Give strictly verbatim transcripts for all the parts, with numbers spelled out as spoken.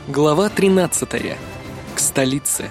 Глава тринадцатая. К столице.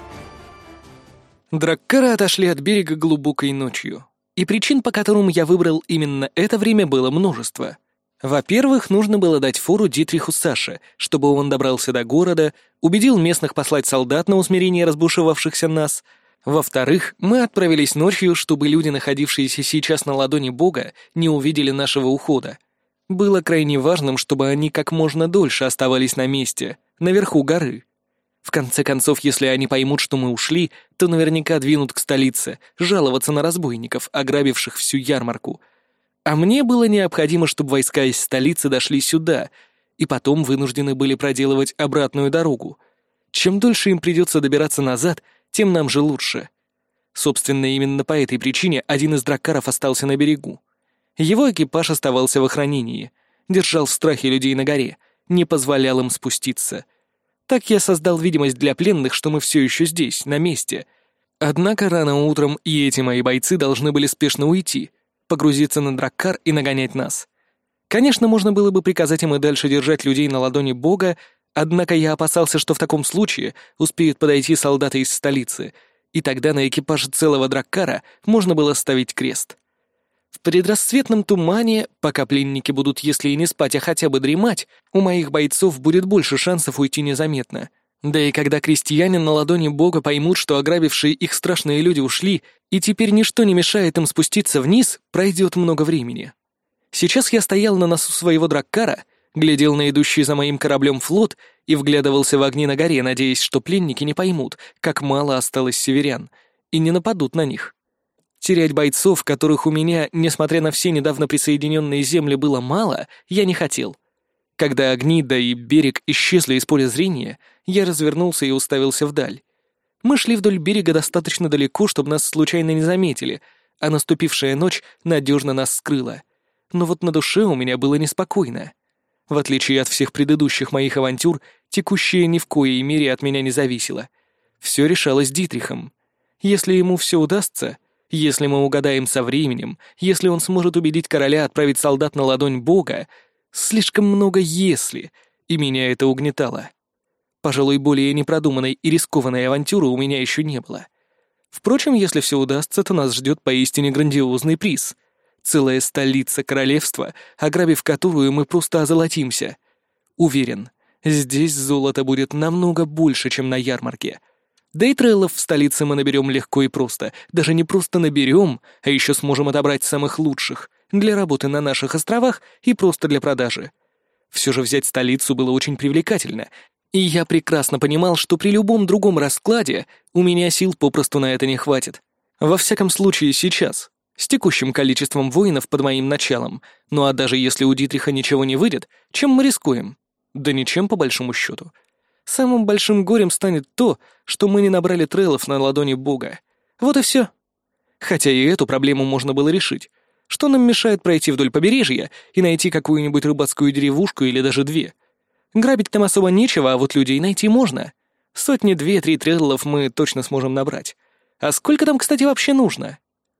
Драккары отошли от берега глубокой ночью. И причин, по которым я выбрал именно это время, было множество. Во-первых, нужно было дать фору Дитриху Саше, чтобы он добрался до города, убедил местных послать солдат на усмирение разбушевавшихся нас. Во-вторых, мы отправились ночью, чтобы люди, находившиеся сейчас на ладони Бога, не увидели нашего ухода. Было крайне важным, чтобы они как можно дольше оставались на месте, наверху горы. В конце концов, если они поймут, что мы ушли, то наверняка двинут к столице, жаловаться на разбойников, ограбивших всю ярмарку. А мне было необходимо, чтобы войска из столицы дошли сюда, и потом вынуждены были проделывать обратную дорогу. Чем дольше им придется добираться назад, тем нам же лучше. Собственно, именно по этой причине один из драккаров остался на берегу. Его экипаж оставался в охранении, держал в страхе людей на горе, не позволял им спуститься. Так я создал видимость для пленных, что мы все еще здесь, на месте. Однако рано утром и эти мои бойцы должны были спешно уйти, погрузиться на драккар и нагонять нас. Конечно, можно было бы приказать им и дальше держать людей на ладони Бога, однако я опасался, что в таком случае успеют подойти солдаты из столицы, и тогда на экипаже целого драккара можно было ставить крест. В предрассветном тумане, пока пленники будут, если и не спать, а хотя бы дремать, у моих бойцов будет больше шансов уйти незаметно. Да и когда крестьяне на ладони Бога поймут, что ограбившие их страшные люди ушли, и теперь ничто не мешает им спуститься вниз, пройдет много времени. Сейчас я стоял на носу своего драккара, глядел на идущий за моим кораблем флот и вглядывался в огни на горе, надеясь, что пленники не поймут, как мало осталось северян, и не нападут на них. Терять бойцов, которых у меня, несмотря на все недавно присоединенные земли, было мало, я не хотел. Когда огни, да и берег исчезли из поля зрения, я развернулся и уставился вдаль. Мы шли вдоль берега достаточно далеко, чтобы нас случайно не заметили, а наступившая ночь надежно нас скрыла. Но вот на душе у меня было неспокойно. В отличие от всех предыдущих моих авантюр, текущее ни в коей мере от меня не зависело. Все решалось Дитрихом. Если ему все удастся... Если мы угадаем со временем, если он сможет убедить короля отправить солдат на ладонь Бога, слишком много «если», и меня это угнетало. Пожалуй, более непродуманной и рискованной авантюры у меня еще не было. Впрочем, если все удастся, то нас ждет поистине грандиозный приз. Целая столица королевства, ограбив которую мы просто озолотимся. Уверен, здесь золота будет намного больше, чем на ярмарке. Да и треллов в столице мы наберем легко и просто. Даже не просто наберем, а еще сможем отобрать самых лучших для работы на наших островах и просто для продажи. Все же взять столицу было очень привлекательно, и я прекрасно понимал, что при любом другом раскладе у меня сил попросту на это не хватит. Во всяком случае сейчас, с текущим количеством воинов под моим началом. Ну а даже если у Дитриха ничего не выйдет, чем мы рискуем? Да ничем, по большому счету. Самым большим горем станет то, что мы не набрали треллов на ладони Бога. Вот и все. Хотя и эту проблему можно было решить. Что нам мешает пройти вдоль побережья и найти какую-нибудь рыбацкую деревушку или даже две? Грабить там особо нечего, а вот людей найти можно. Сотни две-три треллов мы точно сможем набрать. А сколько там, кстати, вообще нужно?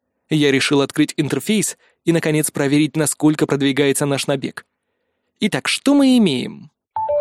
Я решил открыть интерфейс и, наконец, проверить, насколько продвигается наш набег. Итак, что мы имеем?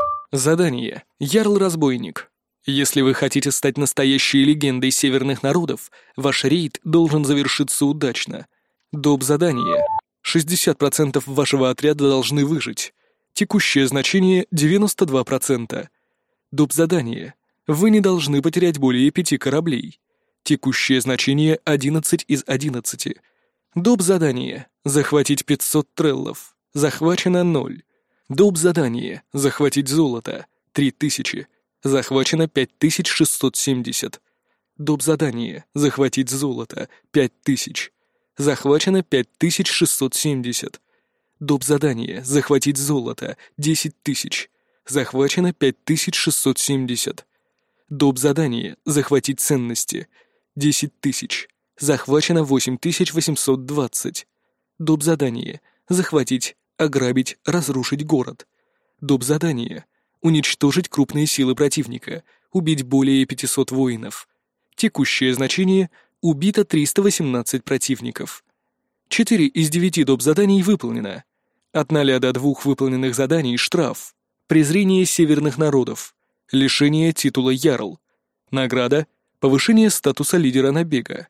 Задание. Ярл-разбойник. Если вы хотите стать настоящей легендой северных народов, ваш рейд должен завершиться удачно. Доп. Задание. шестьдесят процентов вашего отряда должны выжить. Текущее значение девяносто два процента. Доп. Задание. Вы не должны потерять более пяти кораблей. Текущее значение одиннадцать из одиннадцати. Доп. Задание. Захватить пятьсот треллов. Захвачено ноль. Доп. Задание. Захватить золото. три тысячи. Захвачено пять тысяч шестьсот семьдесят. Доп. Задание. Захватить золото. пять тысяч. Захвачено пять тысяч шестьсот семьдесят. Доп. Задание. Захватить золото. десять тысяч. Захвачено пять тысяч шестьсот семьдесят. Доп. Задание. Захватить ценности. десять тысяч. Захвачено восемь тысяч восемьсот двадцать. Доп. Задание. Захватить, ограбить, разрушить город. Доп. Задание. Уничтожить крупные силы противника. Убить более пятисот воинов. Текущее значение. Убито триста восемнадцать противников. четыре из девяти доп. Заданий выполнено. От ноля до двух выполненных заданий штраф. Презрение северных народов. Лишение титула Ярл. Награда — повышение статуса лидера набега.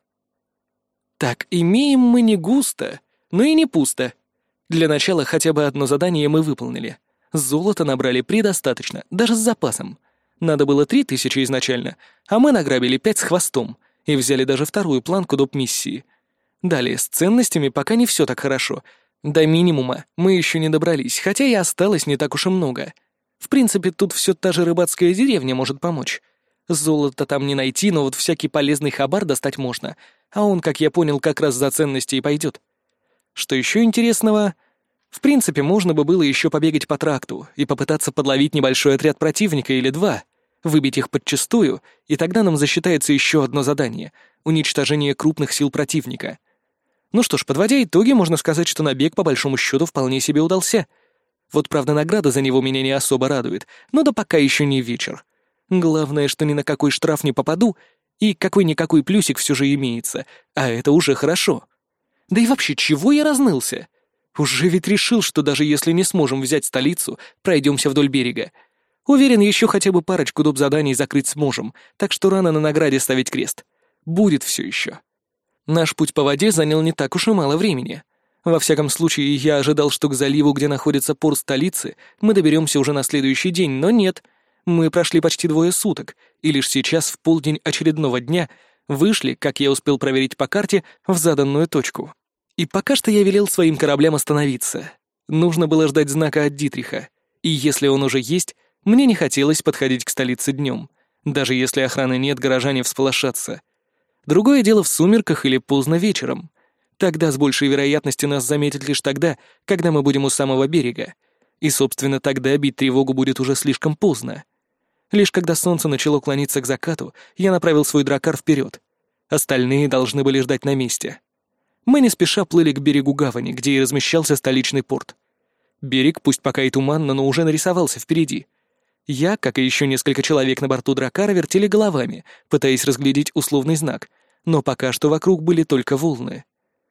Так, имеем мы не густо, но и не пусто. Для начала хотя бы одно задание мы выполнили. Золота набрали предостаточно, даже с запасом. Надо было три тысячи изначально, а мы награбили пять с хвостом и взяли даже вторую планку доп. Миссии. Далее, с ценностями пока не все так хорошо. До минимума мы еще не добрались, хотя и осталось не так уж и много. В принципе, тут все та же рыбацкая деревня может помочь. Золота там не найти, но вот всякий полезный хабар достать можно, а он, как я понял, как раз за ценности и пойдет. Что еще интересного? В принципе, можно бы было еще побегать по тракту и попытаться подловить небольшой отряд противника или два, выбить их подчистую, и тогда нам засчитается еще одно задание — уничтожение крупных сил противника. Ну что ж, подводя итоги, можно сказать, что набег по большому счету вполне себе удался. Вот, правда, награда за него меня не особо радует, но да пока еще не вечер. Главное, что ни на какой штраф не попаду, и какой-никакой плюсик все же имеется, а это уже хорошо. Да и вообще, чего я разнылся? Уже ведь решил, что даже если не сможем взять столицу, пройдемся вдоль берега. Уверен, еще хотя бы парочку доп. Заданий закрыть сможем, так что рано на награде ставить крест. Будет все еще. Наш путь по воде занял не так уж и мало времени. Во всяком случае, я ожидал, что к заливу, где находится порт столицы, мы доберемся уже на следующий день, но нет. Мы прошли почти двое суток, и лишь сейчас, в полдень очередного дня, вышли, как я успел проверить по карте, в заданную точку. И пока что я велел своим кораблям остановиться. Нужно было ждать знака от Дитриха, и если он уже есть, мне не хотелось подходить к столице днем. Даже если охраны нет, горожане всполошатся. Другое дело в сумерках или поздно вечером. Тогда с большей вероятностью нас заметят лишь тогда, когда мы будем у самого берега. И, собственно, тогда бить тревогу будет уже слишком поздно. Лишь когда солнце начало клониться к закату, я направил свой дракар вперед. Остальные должны были ждать на месте. Мы не спеша плыли к берегу гавани, где и размещался столичный порт. Берег, пусть пока и туманно, но уже нарисовался впереди. Я, как и еще несколько человек на борту дракара, вертели головами, пытаясь разглядеть условный знак, но пока что вокруг были только волны.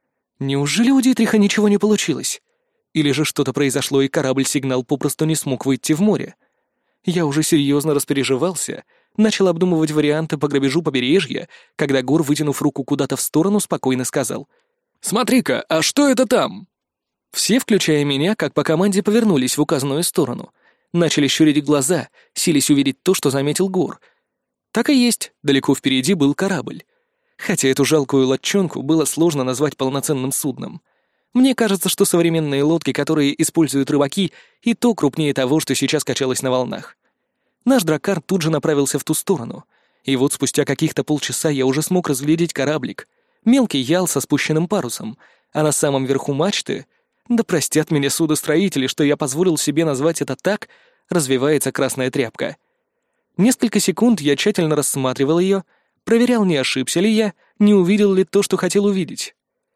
Неужели у Дитриха ничего не получилось? Или же что-то произошло, и корабль-сигнал попросту не смог выйти в море? Я уже серьезно распереживался, начал обдумывать варианты по грабежу побережья, когда Гор, вытянув руку куда-то в сторону, спокойно сказал: «Смотри-ка, а что это там?» Все, включая меня, как по команде, повернулись в указанную сторону. Начали щурить глаза, сились увидеть то, что заметил Гор. Так и есть, далеко впереди был корабль. Хотя эту жалкую лодчонку было сложно назвать полноценным судном. Мне кажется, что современные лодки, которые используют рыбаки, и то крупнее того, что сейчас качалось на волнах. Наш дракар тут же направился в ту сторону, и вот спустя каких-то полчаса я уже смог разглядеть кораблик. Мелкий ял со спущенным парусом, а на самом верху мачты, да простят меня судостроители, что я позволил себе назвать это так, развивается красная тряпка. Несколько секунд я тщательно рассматривал ее, проверял, не ошибся ли я, не увидел ли то, что хотел увидеть.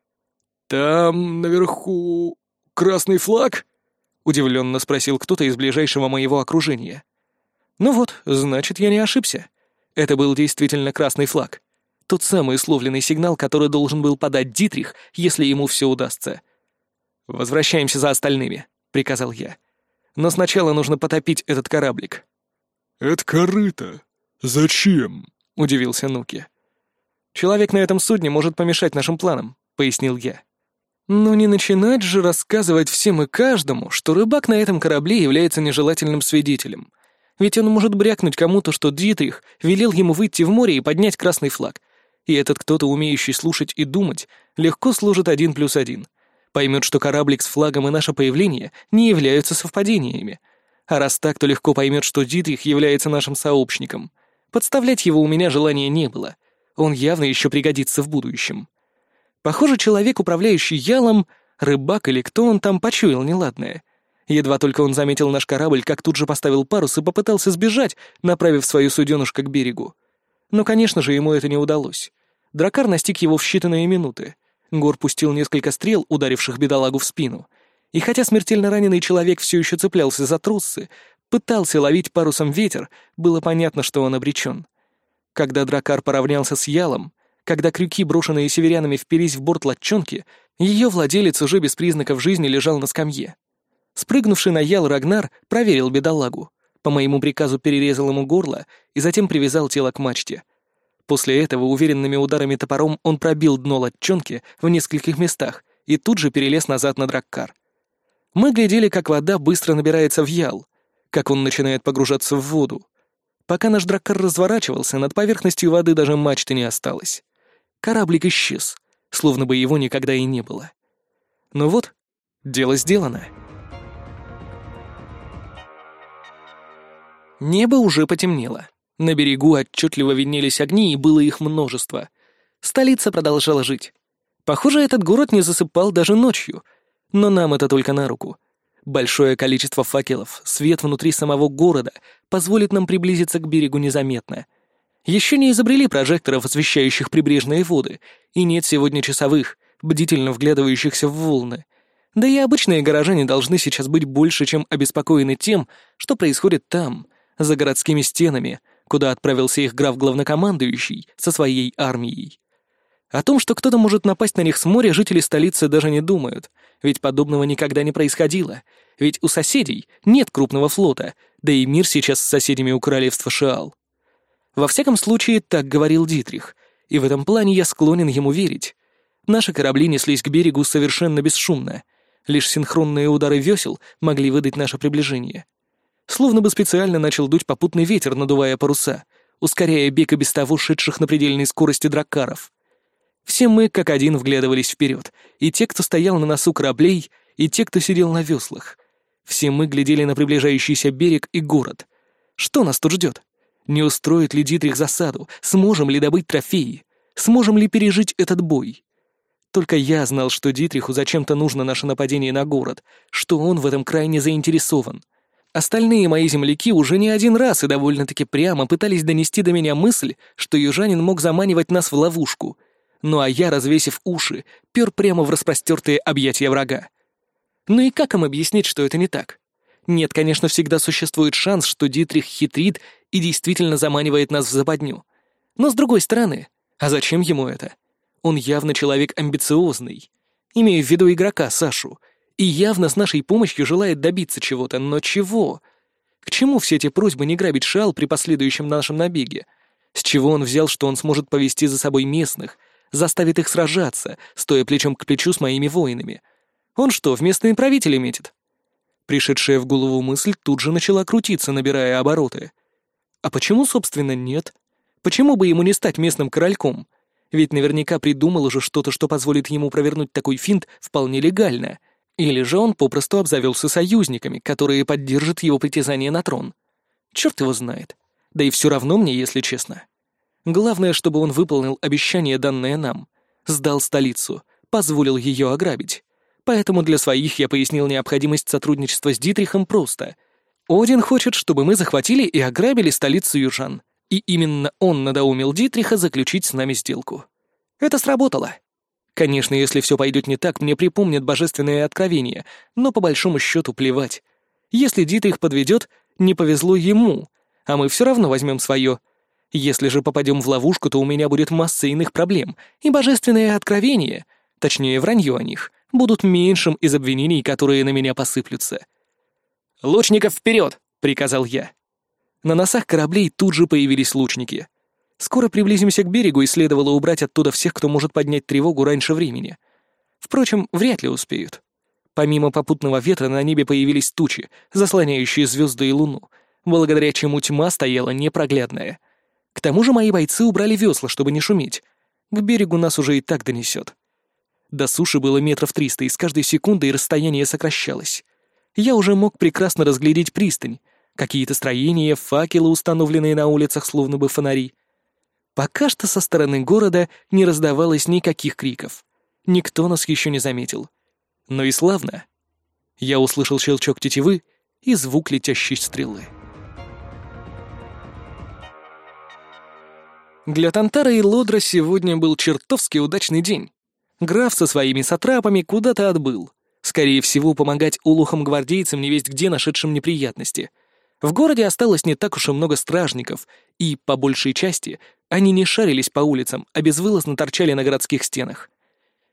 «Там наверху красный флаг?» — удивленно спросил кто-то из ближайшего моего окружения. Ну вот, значит, я не ошибся. Это был действительно красный флаг. Тот самый условленный сигнал, который должен был подать Дитрих, если ему все удастся. «Возвращаемся за остальными», — приказал я. «Но сначала нужно потопить этот кораблик». «Это корыто? Зачем?» — удивился Нуки. «Человек на этом судне может помешать нашим планам», — пояснил я. «Но не начинать же рассказывать всем и каждому, что рыбак на этом корабле является нежелательным свидетелем. Ведь он может брякнуть кому-то, что Дитрих велел ему выйти в море и поднять красный флаг. И этот кто-то, умеющий слушать и думать, легко сложит один плюс один. Поймет, что кораблик с флагом и наше появление не являются совпадениями. А раз так, то легко поймет, что Дитрих является нашим сообщником. Подставлять его у меня желания не было. Он явно еще пригодится в будущем. Похоже, человек, управляющий ялом, рыбак или кто он там, почуял неладное. Едва только он заметил наш корабль, как тут же поставил парус и попытался сбежать, направив свою суденышко к берегу. Но, конечно же, ему это не удалось. Дракар настиг его в считанные минуты. Гор пустил несколько стрел, ударивших бедолагу в спину. И хотя смертельно раненый человек все еще цеплялся за тросы, пытался ловить парусом ветер, было понятно, что он обречен. Когда дракар поравнялся с ялом, когда крюки, брошенные северянами, впились в борт лодчонки, ее владелец уже без признаков жизни лежал на скамье. Спрыгнувший на ял Рагнар проверил бедолагу, По моему приказу перерезал ему горло и затем привязал тело к мачте. После этого уверенными ударами топором он пробил дно лодчонки в нескольких местах и тут же перелез назад на драккар. Мы глядели, как вода быстро набирается в ял, как он начинает погружаться в воду. Пока наш драккар разворачивался, над поверхностью воды даже мачты не осталось. Кораблик исчез, словно бы его никогда и не было. Но вот, дело сделано. Небо уже потемнело. На берегу отчетливо виднелись огни, и было их множество. Столица продолжала жить. Похоже, этот город не засыпал даже ночью. Но нам это только на руку. Большое количество факелов, свет внутри самого города позволит нам приблизиться к берегу незаметно. Еще не изобрели прожекторов, освещающих прибрежные воды, и нет сегодня часовых, бдительно вглядывающихся в волны. Да и обычные горожане должны сейчас быть больше, чем обеспокоены тем, что происходит там, за городскими стенами, куда отправился их граф-главнокомандующий со своей армией. О том, что кто-то может напасть на них с моря, жители столицы даже не думают, ведь подобного никогда не происходило, ведь у соседей нет крупного флота, да и мир сейчас с соседями у королевства Шиал. Во всяком случае, так говорил Дитрих, и в этом плане я склонен ему верить. Наши корабли неслись к берегу совершенно бесшумно, лишь синхронные удары весел могли выдать наше приближение. Словно бы специально начал дуть попутный ветер, надувая паруса, ускоряя бег и без того шедших на предельной скорости драккаров. Все мы как один вглядывались вперед, и те, кто стоял на носу кораблей, и те, кто сидел на веслах. Все мы глядели на приближающийся берег и город. Что нас тут ждет? Не устроит ли Дитрих засаду? Сможем ли добыть трофеи? Сможем ли пережить этот бой? Только я знал, что Дитриху зачем-то нужно наше нападение на город, что он в этом крайне заинтересован. Остальные мои земляки уже не один раз и довольно-таки прямо пытались донести до меня мысль, что южанин мог заманивать нас в ловушку. Ну а я, развесив уши, пёр прямо в распростёртые объятия врага. Ну и как им объяснить, что это не так? Нет, конечно, всегда существует шанс, что Дитрих хитрит и действительно заманивает нас в западню. Но с другой стороны, а зачем ему это? Он явно человек амбициозный. Имею в виду игрока Сашу. И явно с нашей помощью желает добиться чего-то, но чего? К чему все эти просьбы не грабить Шиал при последующем нашем набеге? С чего он взял, что он сможет повести за собой местных, заставит их сражаться, стоя плечом к плечу с моими воинами? Он что, в местные правители метит? Пришедшая в голову мысль тут же начала крутиться, набирая обороты. А почему, собственно, нет? Почему бы ему не стать местным корольком? Ведь наверняка придумал уже что-то, что позволит ему провернуть такой финт вполне легально. Или же он попросту обзавелся союзниками, которые поддержат его притязание на трон. Черт его знает. Да и все равно мне, если честно. Главное, чтобы он выполнил обещание, данное нам. Сдал столицу, позволил ее ограбить. Поэтому для своих я пояснил необходимость сотрудничества с Дитрихом просто. Один хочет, чтобы мы захватили и ограбили столицу южан. И именно он надоумил Дитриха заключить с нами сделку. Это сработало. Конечно, если все пойдет не так, мне припомнят божественные откровения, но по большому счету плевать. Если Дитрих подведет, не повезло ему, а мы все равно возьмем свое. Если же попадем в ловушку, то у меня будет масса иных проблем, и божественные откровения, точнее вранье о них, будут меньшим из обвинений, которые на меня посыплются. «Лучников вперед!» — приказал я. На носах кораблей тут же появились лучники. Скоро приблизимся к берегу, и следовало убрать оттуда всех, кто может поднять тревогу раньше времени. Впрочем, вряд ли успеют. Помимо попутного ветра на небе появились тучи, заслоняющие звезды и луну, благодаря чему тьма стояла непроглядная. К тому же мои бойцы убрали весла, чтобы не шуметь. К берегу нас уже и так донесет. До суши было метров триста, и с каждой секундой расстояние сокращалось. Я уже мог прекрасно разглядеть пристань, какие-то строения, факелы, установленные на улицах, словно бы фонари. Пока что со стороны города не раздавалось никаких криков. Никто нас еще не заметил. Но и славно. Я услышал щелчок тетивы и звук летящей стрелы. Для Тантара и Лодра сегодня был чертовски удачный день. Граф со своими сатрапами куда-то отбыл. Скорее всего, помогать улухам-гвардейцам невесть где нашедшим неприятности. В городе осталось не так уж и много стражников, и, по большей части, они не шарились по улицам, а безвылазно торчали на городских стенах.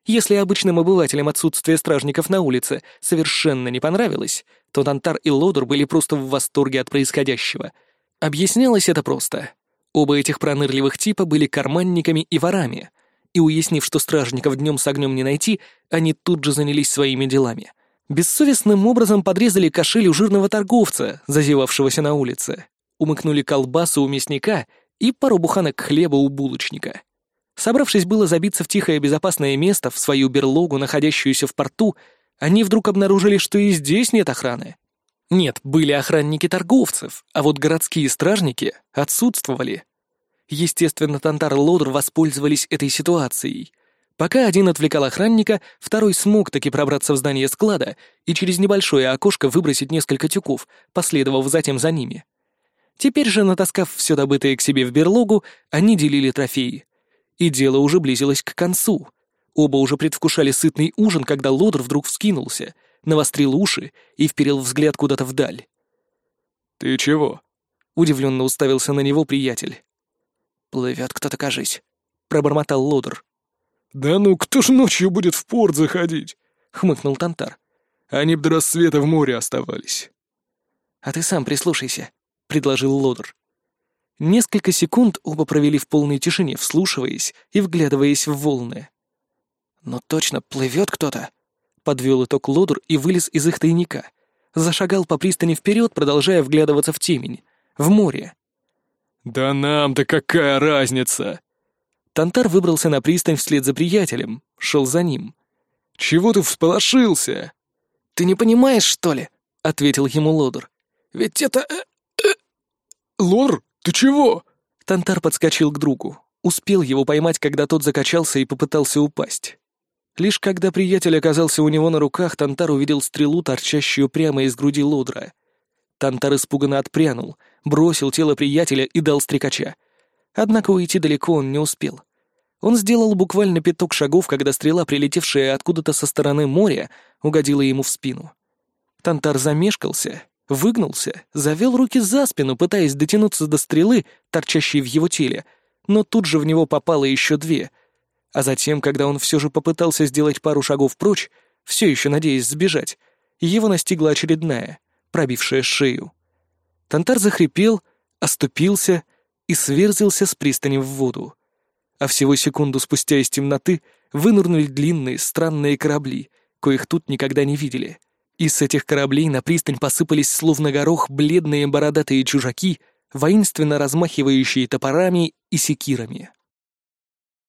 Если обычным обывателям отсутствие стражников на улице совершенно не понравилось, то Тантар и Лодор были просто в восторге от происходящего. Объяснялось это просто. Оба этих пронырливых типа были карманниками и ворами, и, уяснив, что стражников днем с огнем не найти, они тут же занялись своими делами. Бессовестным образом подрезали кошель у жирного торговца, зазевавшегося на улице, умыкнули колбасу у мясника и пару буханок хлеба у булочника. Собравшись было забиться в тихое безопасное место, в свою берлогу, находящуюся в порту, они вдруг обнаружили, что и здесь нет охраны. Нет, были охранники торговцев, а вот городские стражники отсутствовали. Естественно, Тантар и Лодор воспользовались этой ситуацией. Пока один отвлекал охранника, второй смог таки пробраться в здание склада и через небольшое окошко выбросить несколько тюков, последовав затем за ними. Теперь же, натаскав все добытое к себе в берлогу, они делили трофеи. И дело уже близилось к концу. Оба уже предвкушали сытный ужин, когда Лодор вдруг вскинулся, навострил уши и вперил взгляд куда-то вдаль. «Ты чего?» — удивленно уставился на него приятель. «Плывет кто-то, кажись», — пробормотал Лодор. «Да ну, кто ж ночью будет в порт заходить?» — хмыкнул Тантар. «Они б до рассвета в море оставались». «А ты сам прислушайся», — предложил Лодор. Несколько секунд оба провели в полной тишине, вслушиваясь и вглядываясь в волны. «Но точно плывет кто-то», — подвел итог Лодор и вылез из их тайника. Зашагал по пристани вперед, продолжая вглядываться в темень, в море. «Да нам-то какая разница?» Тантар выбрался на пристань вслед за приятелем, шел за ним. «Чего ты всполошился?» «Ты не понимаешь, что ли?» — ответил ему Лодор. «Ведь это... Лодор, ты чего?» Тантар подскочил к другу. Успел его поймать, когда тот закачался и попытался упасть. Лишь когда приятель оказался у него на руках, Тантар увидел стрелу, торчащую прямо из груди Лодора. Тантар испуганно отпрянул, бросил тело приятеля и дал стрекача. Однако уйти далеко он не успел. Он сделал буквально пяток шагов, когда стрела, прилетевшая откуда-то со стороны моря, угодила ему в спину. Тантар замешкался, выгнулся, завел руки за спину, пытаясь дотянуться до стрелы, торчащей в его теле, но тут же в него попало еще две. А затем, когда он все же попытался сделать пару шагов прочь, все еще надеясь сбежать, его настигла очередная, пробившая шею. Тантар захрипел, оступился и сверзился с пристани в воду. А всего секунду спустя из темноты вынырнули длинные, странные корабли, коих тут никогда не видели. И с этих кораблей на пристань посыпались словно горох бледные бородатые чужаки, воинственно размахивающие топорами и секирами.